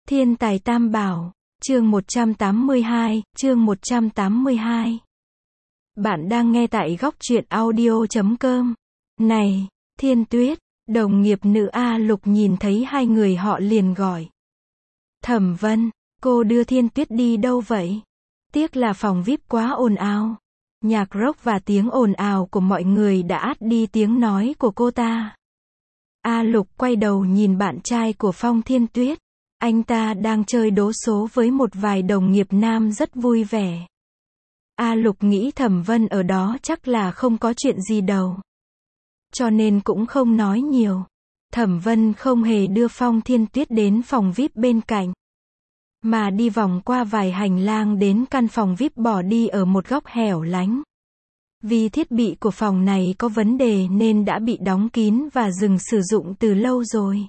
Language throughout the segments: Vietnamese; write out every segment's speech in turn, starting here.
Thiên tài tam bảo, chương 182. Bạn đang nghe tại góc truyện audio.com. Này, Thiên Tuyết, đồng nghiệp nữ A Lục nhìn thấy hai người họ liền gọi. Thẩm Vân, cô đưa Thiên Tuyết đi đâu vậy? Tiếc là phòng VIP quá ồn ào. Nhạc rock và tiếng ồn ào của mọi người đã át đi tiếng nói của cô ta. A Lục quay đầu nhìn bạn trai của Phong Thiên Tuyết. Anh ta đang chơi đố số với một vài đồng nghiệp nam rất vui vẻ. A Lục nghĩ Thẩm Vân ở đó chắc là không có chuyện gì đâu, cho nên cũng không nói nhiều. Thẩm Vân không hề đưa Phong Thiên Tuyết đến phòng VIP bên cạnh, mà đi vòng qua vài hành lang đến căn phòng VIP bỏ đi ở một góc hẻo lánh. Vì thiết bị của phòng này có vấn đề nên đã bị đóng kín và dừng sử dụng từ lâu rồi.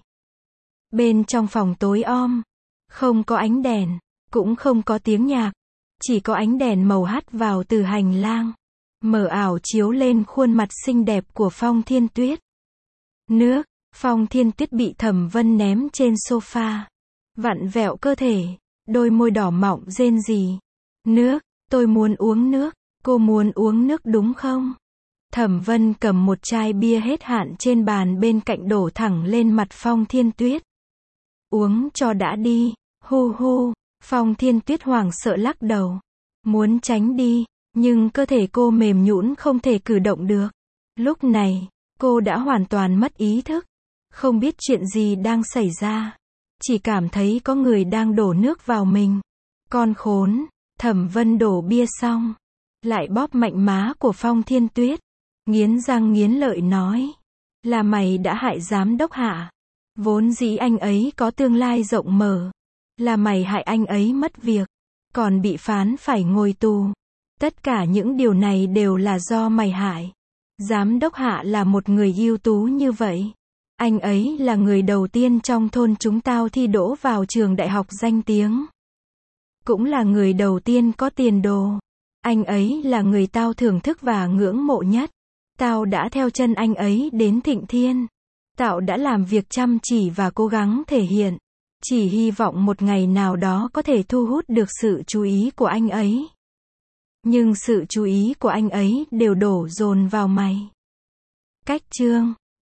Bên trong phòng tối om, không có ánh đèn, cũng không có tiếng nhạc, chỉ có ánh đèn màu hắt vào từ hành lang, mờ ảo chiếu lên khuôn mặt xinh đẹp của Phong Thiên Tuyết. Nước, Phong Thiên Tuyết bị Thẩm Vân ném trên sofa, vặn vẹo cơ thể, đôi môi đỏ mọng rên rỉ. Nước, tôi muốn uống nước, cô muốn uống nước đúng không? Thẩm Vân cầm một chai bia hết hạn trên bàn bên cạnh đổ thẳng lên mặt Phong Thiên Tuyết. Uống cho đã đi, hu hu. Phong Thiên Tuyết hoảng sợ lắc đầu, muốn tránh đi, nhưng cơ thể cô mềm nhũn không thể cử động được. Lúc này, cô đã hoàn toàn mất ý thức, không biết chuyện gì đang xảy ra, chỉ cảm thấy có người đang đổ nước vào mình. Con khốn, Thẩm Vân đổ bia xong, lại bóp mạnh má của Phong Thiên Tuyết, nghiến răng nghiến lợi nói, là mày đã hại giám đốc Hạ. Vốn dĩ anh ấy có tương lai rộng mở, là mày hại anh ấy mất việc, còn bị phán phải ngồi tù. Tất cả những điều này đều là do mày hại. Giám đốc Hạ là một người ưu tú như vậy. Anh ấy là người đầu tiên trong thôn chúng tao thi đỗ vào trường đại học danh tiếng. Cũng là người đầu tiên có tiền đồ. Anh ấy là người tao thưởng thức và ngưỡng mộ nhất. Tao đã theo chân anh ấy đến Thịnh Thiên. Tao đã làm việc chăm chỉ và cố gắng thể hiện. Chỉ hy vọng một ngày nào đó có thể thu hút được sự chú ý của anh ấy. Nhưng sự chú ý của anh ấy đều đổ dồn vào mày. Cách chương